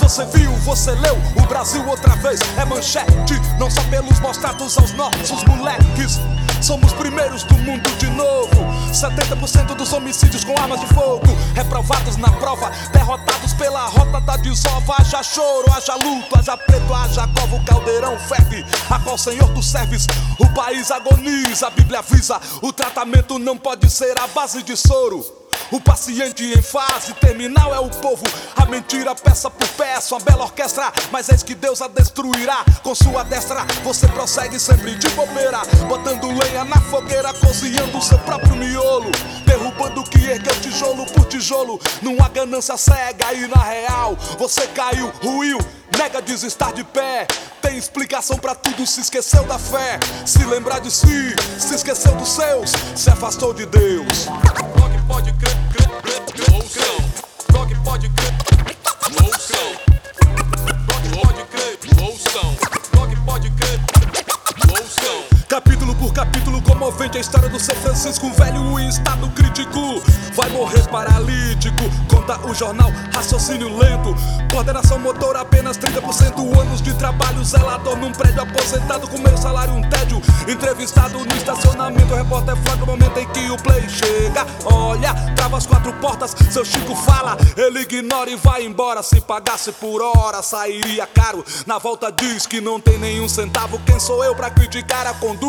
Você viu, você leu, o Brasil outra vez é manchete, não só pelos maus tratos aos nossos moleques. Somos primeiros do mundo de novo. 70% dos homicídios com armas de fogo, reprovados na prova, derrotados pela rota da desova. Haja choro, haja luto, haja preto, haja cova, o caldeirão ferve, a qual Senhor tu serves. O país agoniza, a Bíblia avisa, o tratamento não pode ser à base de soro. O paciente em fase terminal é o povo. A mentira peça por peça, uma bela orquestra, mas eis que Deus a destruirá com sua destra. Você prossegue sempre de bobeira, botando lenha na fogueira, cozinhando seu próprio miolo, derrubando o que ergueu tijolo por tijolo. Numa ganância cega e na real você caiu, ruiu, nega desestar de pé. Tem explicação pra tudo, se esqueceu da fé, se lembrar de si, se esqueceu dos seus, se afastou de Deus. Rock pode crer, ouçam. Rock pode crer, ouçam. Rock pode crer, ouçam. Rock pode crer, ouçam. Capítulo por capítulo, comovente a história do São Francisco, um velho em estado crítico. Vai morrer paralítico, conta o jornal, raciocínio lento. Coordenação motor, apenas 30%. Anos de trabalho, zelador num prédio, aposentado com meio salário, um tédio. Entrevistado no estacionamento, o repórter flagra o momento em que o play chega. Olha, trava as 4 portas, seu Chico fala, ele ignora e vai embora. Se pagasse por hora, sairia caro. Na volta diz que não tem nenhum centavo. Quem sou eu pra criticar a conduta?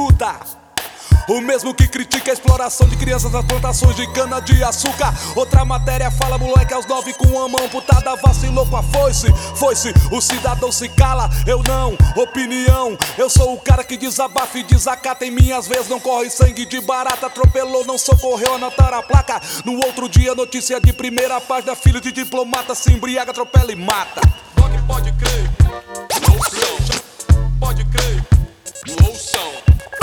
O mesmo que critica a exploração de crianças nas plantações de cana de açúcar. Outra matéria fala, moleque aos 9 com a mão amputada vacilou com a foice. Foi-se, o cidadão se cala, eu não, opinião. Eu sou o cara que desabafa e desacata. Em minhas veias não corre sangue de barata. Atropelou, não socorreu, anotaram a placa. No outro dia, notícia de primeira página, filho de diplomata se embriaga, atropela e mata. Rock pode crer, ouçam. Pode crer, ouçam.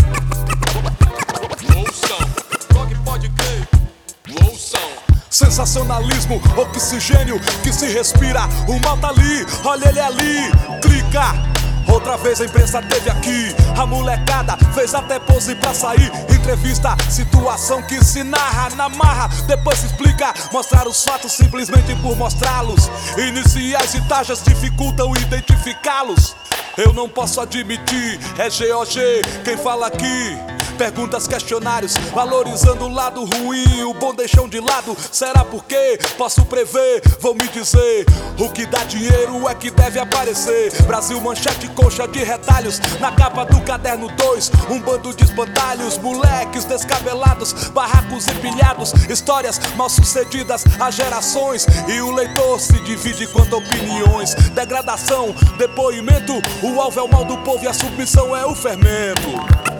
Rock pode crer, ouçam. Sensacionalismo, oxigênio que se respira. O mal tá ali, olha ele ali, clica. Outra vez a imprensa teve aqui, a molecada fez até pose pra sair. Entrevista, situação que se narra na marra, depois se explica. Mostrar os fatos simplesmente por mostrá-los. Iniciais e taxas dificultam identificá-los. Eu não posso admitir, é GOG quem fala aqui. Perguntas, questionários, valorizando o lado ruim, o bom deixam de lado. Será porque posso prever? Vão me dizer, o que dá dinheiro é que deve aparecer. Brasil, manchete, coxa de retalhos, na capa do caderno 2, um bando de espantalhos, moleques descabelados, barracos empilhados, histórias mal sucedidas a gerações. E o leitor se divide quanto a opiniões. Degradação, depoimento, o alvo é o mal do povo e a submissão é o fermento.